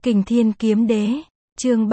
Kình Thiên Kiếm Đế, chương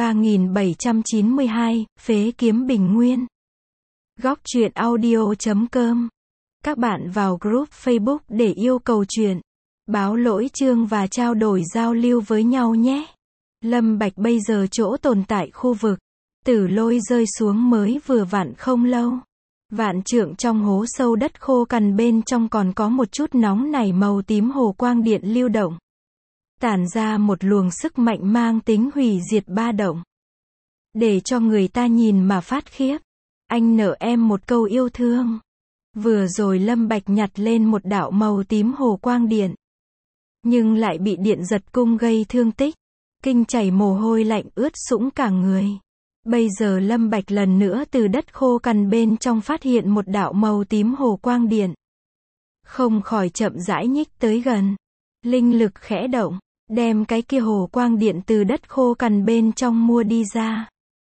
3792, Phế Kiếm Bình Nguyên. Góc truyện audio.com. Các bạn vào group Facebook để yêu cầu truyện, báo lỗi chương và trao đổi giao lưu với nhau nhé. Lâm Bạch bây giờ chỗ tồn tại khu vực Tử Lôi rơi xuống mới vừa vặn không lâu. Vạn trượng trong hố sâu đất khô cằn bên trong còn có một chút nóng nảy màu tím hồ quang điện lưu động, tản ra một luồng sức mạnh mang tính hủy diệt ba động, để cho người ta nhìn mà phát khiếp. Anh nợ em một câu yêu thương. Vừa rồi Lâm Bạch nhặt lên một đạo màu tím hồ quang điện, nhưng lại bị điện giật cung gây thương tích, kinh chảy mồ hôi lạnh ướt sũng cả người. Bây giờ Lâm Bạch lần nữa từ đất khô cằn bên trong phát hiện một đạo màu tím hồ quang điện, không khỏi chậm rãi nhích tới gần. Linh lực khẽ động, đem cái kia hồ quang điện từ đất khô cằn bên trong mua đi ra.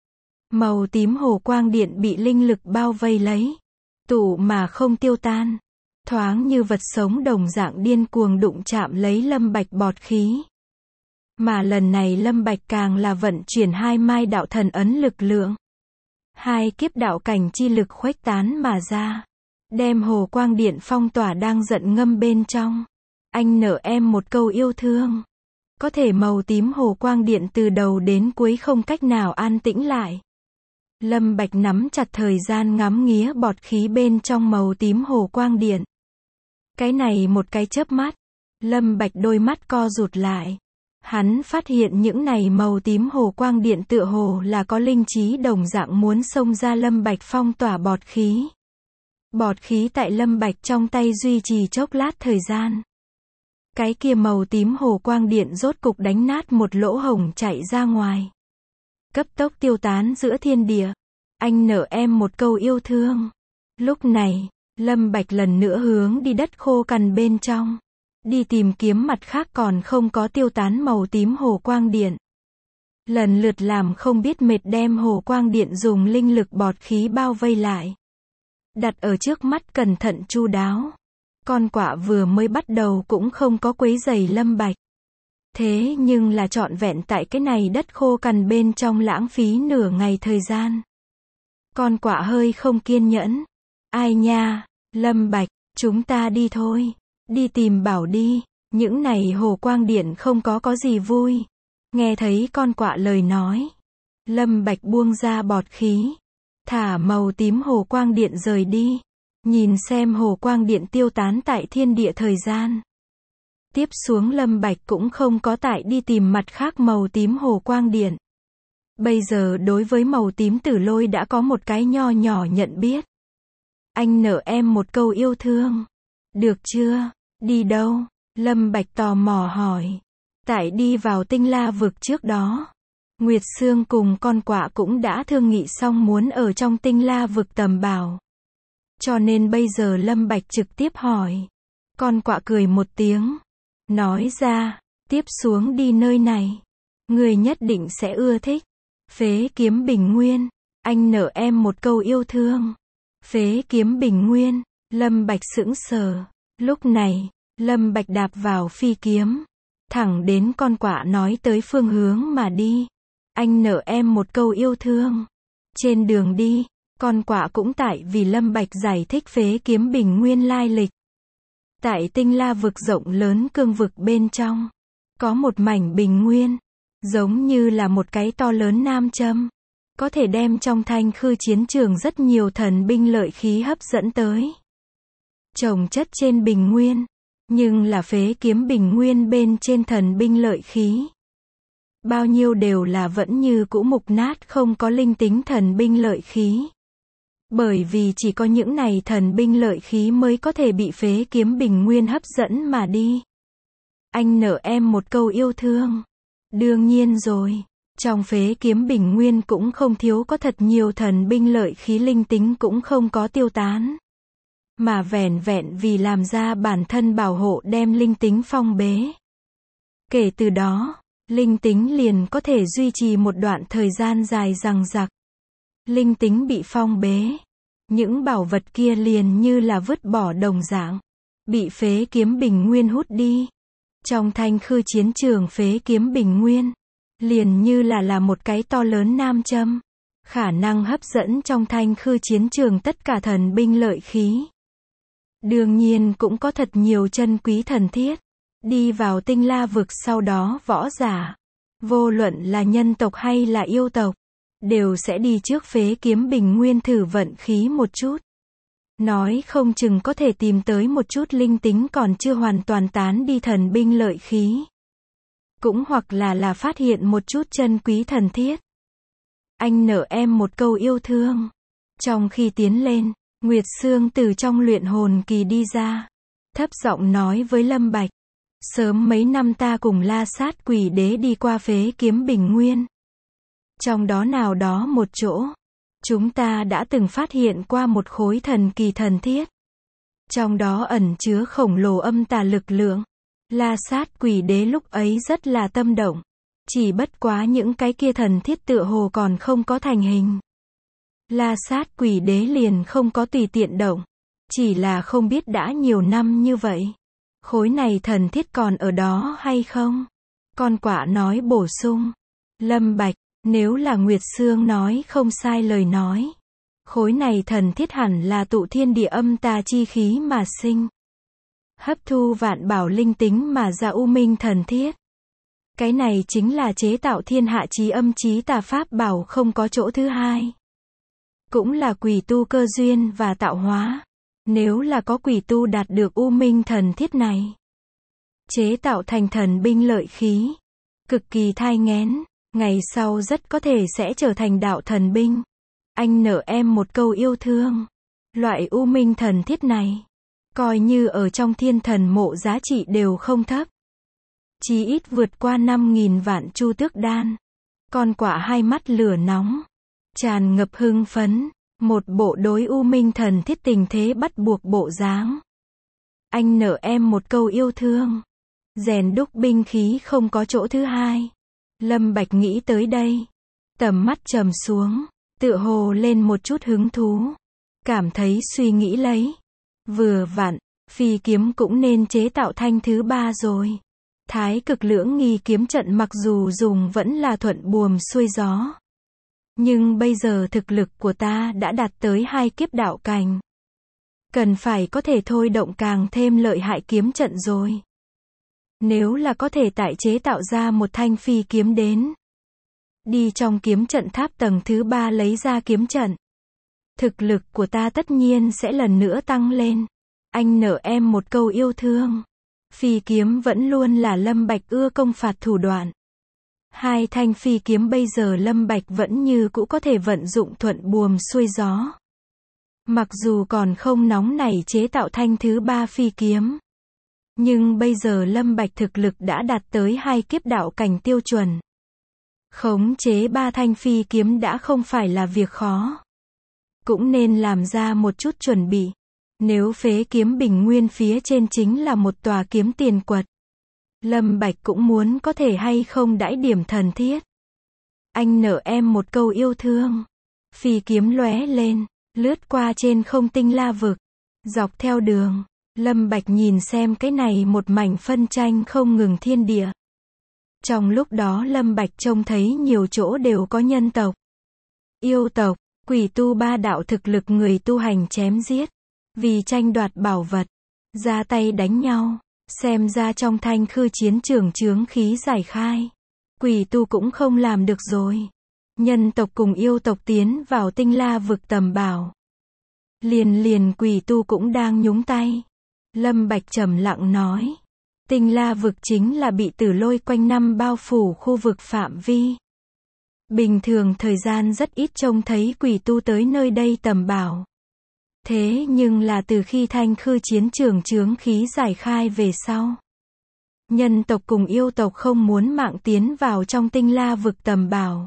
Màu tím hồ quang điện bị linh lực bao vây lấy, tụ mà không tiêu tan, thoáng như vật sống đồng dạng điên cuồng đụng chạm lấy Lâm Bạch bọt khí. Mà lần này Lâm Bạch càng là vận chuyển hai mai đạo thần ấn lực lượng, hai kiếp đạo cảnh chi lực khuếch tán mà ra, đem hồ quang điện phong tỏa đang giận ngâm bên trong. Anh nợ em một câu yêu thương. Có thể màu tím hồ quang điện từ đầu đến cuối không cách nào an tĩnh lại. Lâm Bạch nắm chặt thời gian ngắm nghía bọt khí bên trong màu tím hồ quang điện. Cái này một cái chớp mắt, Lâm Bạch đôi mắt co rụt lại. Hắn phát hiện những này màu tím hồ quang điện tựa hồ là có linh trí đồng dạng muốn xông ra Lâm Bạch phong tỏa bọt khí. Bọt khí tại Lâm Bạch trong tay duy trì chốc lát thời gian. Cái kia màu tím hồ quang điện rốt cục đánh nát một lỗ hổng chạy ra ngoài, cấp tốc tiêu tán giữa thiên địa. Anh nợ em một câu yêu thương. Lúc này, Lâm Bạch lần nữa hướng đi đất khô cằn bên trong, đi tìm kiếm mặt khác còn không có tiêu tán màu tím hồ quang điện. Lần lượt làm không biết mệt đem hồ quang điện dùng linh lực bọt khí bao vây lại, đặt ở trước mắt cẩn thận chu đáo. Con quạ vừa mới bắt đầu cũng không có quấy rầy Lâm Bạch. Thế nhưng là trọn vẹn tại cái này đất khô cằn bên trong lãng phí nửa ngày thời gian. Con quạ hơi không kiên nhẫn. Ai nha, Lâm Bạch, chúng ta đi thôi. Đi tìm bảo đi, những này hồ quang điện không có gì vui. Nghe thấy con quạ lời nói, Lâm Bạch buông ra bọt khí, thả màu tím hồ quang điện rời đi. Nhìn xem hồ quang điện tiêu tán tại thiên địa thời gian. Tiếp xuống Lâm Bạch cũng không có tại đi tìm mặt khác màu tím hồ quang điện. Bây giờ đối với màu tím Tử Lôi đã có một cái nho nhỏ nhận biết. Anh nợ em một câu yêu thương. Được chưa? Đi đâu? Lâm Bạch tò mò hỏi. Tại đi vào Tinh La vực trước đó, Nguyệt Sương cùng con quạ cũng đã thương nghị xong muốn ở trong Tinh La vực tầm bảo. Cho nên bây giờ Lâm Bạch trực tiếp hỏi. Con quạ cười một tiếng, nói ra, tiếp xuống đi nơi này, người nhất định sẽ ưa thích. Phế Kiếm Bình Nguyên. Anh nợ em một câu yêu thương. Phế Kiếm Bình Nguyên. Lâm Bạch sững sờ. Lúc này, Lâm Bạch đạp vào phi kiếm, thẳng đến con quạ nói tới phương hướng mà đi. Anh nợ em một câu yêu thương. Trên đường đi, con quạ cũng tại vì Lâm Bạch giải thích Phế Kiếm Bình Nguyên lai lịch. Tại Tinh La vực rộng lớn cương vực bên trong, có một mảnh bình nguyên, giống như là một cái to lớn nam châm, có thể đem trong thanh khư chiến trường rất nhiều thần binh lợi khí hấp dẫn tới. Chồng chất trên bình nguyên, nhưng là Phế Kiếm Bình Nguyên bên trên thần binh lợi khí, bao nhiêu đều là vẫn như cũ mục nát không có linh tính thần binh lợi khí. Bởi vì chỉ có những này thần binh lợi khí mới có thể bị Phế Kiếm Bình Nguyên hấp dẫn mà đi. Anh nợ em một câu yêu thương. Đương nhiên rồi, trong Phế Kiếm Bình Nguyên cũng không thiếu có thật nhiều thần binh lợi khí linh tính cũng không có tiêu tán, mà vẻn vẹn vì làm ra bản thân bảo hộ đem linh tính phong bế. Kể từ đó, linh tính liền có thể duy trì một đoạn thời gian dài dằng dặc. Linh tính bị phong bế, những bảo vật kia liền như là vứt bỏ đồng dạng, bị Phế Kiếm Bình Nguyên hút đi. Trong thanh khư chiến trường Phế Kiếm Bình Nguyên, liền như là một cái to lớn nam châm. Khả năng hấp dẫn trong thanh khư chiến trường tất cả thần binh lợi khí. Đương nhiên cũng có thật nhiều chân quý thần thiết. Đi vào tinh la vực sau đó võ giả, vô luận là nhân tộc hay là yêu tộc, đều sẽ đi trước Phế Kiếm Bình Nguyên thử vận khí một chút. Nói không chừng có thể tìm tới một chút linh tính còn chưa hoàn toàn tán đi thần binh lợi khí. Cũng hoặc là phát hiện một chút chân quý thần thiết. Anh nợ em một câu yêu thương. Trong khi tiến lên, Nguyệt Sương từ trong luyện hồn kỳ đi ra. Thấp giọng nói với Lâm Bạch. Sớm mấy năm ta cùng La Sát Quỷ Đế đi qua Phế Kiếm Bình Nguyên. Trong đó nào đó một chỗ, chúng ta đã từng phát hiện qua một khối thần kỳ thần thiết. Trong đó ẩn chứa khổng lồ âm tà lực lượng. La Sát Quỷ Đế lúc ấy rất là tâm động. Chỉ bất quá những cái kia thần thiết tựa hồ còn không có thành hình. La Sát Quỷ Đế liền không có tùy tiện động. Chỉ là không biết đã nhiều năm như vậy, khối này thần thiết còn ở đó hay không? Con quạ nói bổ sung. Lâm Bạch, nếu là Nguyệt Sương nói không sai lời nói, khối này thần thiết hẳn là tụ thiên địa âm tà chi khí mà sinh. Hấp thu vạn bảo linh tính mà ra u minh thần thiết. Cái này chính là chế tạo thiên hạ chí âm chí tà pháp bảo không có chỗ thứ hai. Cũng là quỷ tu cơ duyên và tạo hóa. Nếu là có quỷ tu đạt được u minh thần thiết này, chế tạo thành thần binh lợi khí, cực kỳ thai nghén, ngày sau rất có thể sẽ trở thành đạo thần binh. Anh nợ em một câu yêu thương. Loại u minh thần thiết này, coi như ở trong thiên thần mộ giá trị đều không thấp. Chí ít vượt qua 5.000 vạn chu tước đan. Con quạ hai mắt lửa nóng, tràn ngập hưng phấn. Một bộ đối u minh thần thiết tình thế bắt buộc bộ dáng. Anh nợ em một câu yêu thương. Rèn đúc binh khí không có chỗ thứ hai. Lâm Bạch nghĩ tới đây, tầm mắt trầm xuống, tựa hồ lên một chút hứng thú. Cảm thấy suy nghĩ lấy. Vừa vặn, phi kiếm cũng nên chế tạo thanh thứ 3 rồi. Thái Cực Lưỡng Nghi kiếm trận mặc dù dùng vẫn là thuận buồm xuôi gió. Nhưng bây giờ thực lực của ta đã đạt tới 2 kiếp đạo cảnh. Cần phải có thể thôi động càng thêm lợi hại kiếm trận rồi. Nếu là có thể tại chế tạo ra một thanh phi kiếm đến. Đi trong kiếm trận tháp tầng thứ 3 lấy ra kiếm trận. Thực lực của ta tất nhiên sẽ lần nữa tăng lên. Anh nợ em một câu yêu thương. Phi kiếm vẫn luôn là Lâm Bạch ưa công phạt thủ đoạn. 2 thanh phi kiếm bây giờ Lâm Bạch vẫn như cũ có thể vận dụng thuận buồm xuôi gió. Mặc dù còn không nóng nảy chế tạo thanh thứ 3 phi kiếm. Nhưng bây giờ Lâm Bạch thực lực đã đạt tới 2 kiếp đạo cảnh tiêu chuẩn. Khống chế 3 thanh phi kiếm đã không phải là việc khó. Cũng nên làm ra một chút chuẩn bị. Nếu Phế Kiếm Bình Nguyên phía trên chính là một tòa kiếm tiền quật. Lâm Bạch cũng muốn có thể hay không đãi điểm thần thiết. Anh nợ em một câu yêu thương. Phi kiếm lóe lên, lướt qua trên không tinh la vực. Dọc theo đường, Lâm Bạch nhìn xem cái này một mảnh phân tranh không ngừng thiên địa. Trong lúc đó Lâm Bạch trông thấy nhiều chỗ đều có nhân tộc, yêu tộc, quỷ tu 3 đạo thực lực người tu hành chém giết. Vì tranh đoạt bảo vật, ra tay đánh nhau. Xem ra trong thanh khư chiến trường chướng khí giải khai. Quỷ tu cũng không làm được rồi. Nhân tộc cùng yêu tộc tiến vào tinh la vực tầm bảo. Liền quỷ tu cũng đang nhúng tay. Lâm Bạch trầm lặng nói. Tinh la vực chính là bị tử lôi quanh năm bao phủ khu vực phạm vi. Bình thường thời gian rất ít trông thấy quỷ tu tới nơi đây tầm bảo. Thế nhưng là từ khi thanh khư chiến trường chướng khí giải khai về sau. Nhân tộc cùng yêu tộc không muốn mạng tiến vào trong tinh la vực tầm bảo.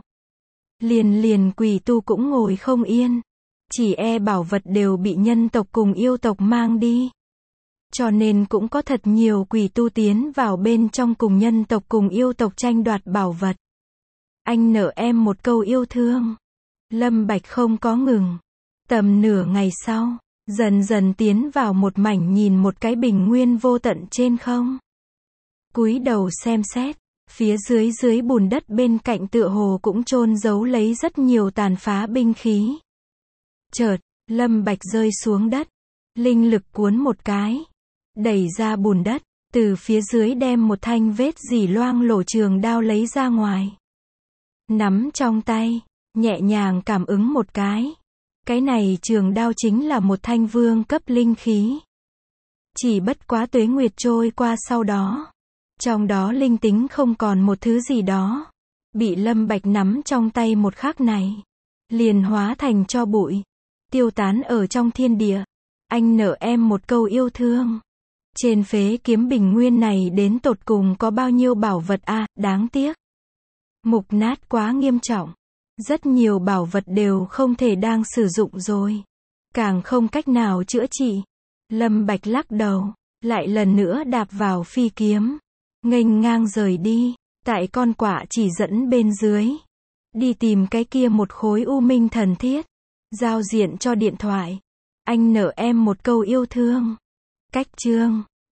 Liền quỷ tu cũng ngồi không yên. Chỉ e bảo vật đều bị nhân tộc cùng yêu tộc mang đi. Cho nên cũng có thật nhiều quỷ tu tiến vào bên trong cùng nhân tộc cùng yêu tộc tranh đoạt bảo vật. Anh nợ em một câu yêu thương. Lâm Bạch không có ngừng. Tầm nửa ngày sau, dần dần tiến vào một mảnh nhìn một cái bình nguyên vô tận trên không. Cúi đầu xem xét, Phía dưới bùn đất bên cạnh tựa hồ cũng chôn giấu lấy rất nhiều tàn phá binh khí. Chợt, Lâm Bạch rơi xuống đất. Linh lực cuốn một cái. Đẩy ra bùn đất. Từ phía dưới đem một thanh vết dỉ loang lổ trường đao lấy ra ngoài. Nắm trong tay. Nhẹ nhàng cảm ứng một cái. Cái này trường đao chính là một thanh vương cấp linh khí. Chỉ bất quá tuế nguyệt trôi qua sau đó. Trong đó linh tính không còn một thứ gì đó. Bị Lâm Bạch nắm trong tay một khắc này. Liền hóa thành tro bụi. Tiêu tán ở trong thiên địa. Anh nợ em một câu yêu thương. Trên phế kiếm bình nguyên này đến tột cùng có bao nhiêu bảo vật a, đáng tiếc. Mục nát quá nghiêm trọng. Rất nhiều bảo vật đều không thể đang sử dụng rồi. Càng không cách nào chữa trị. Lâm Bạch lắc đầu. Lại lần nữa đạp vào phi kiếm. Nghênh ngang rời đi. Tại con quạ chỉ dẫn bên dưới. Đi tìm cái kia một khối u minh thần thiết. Giao diện cho điện thoại. Anh nợ em một câu yêu thương. Cách chương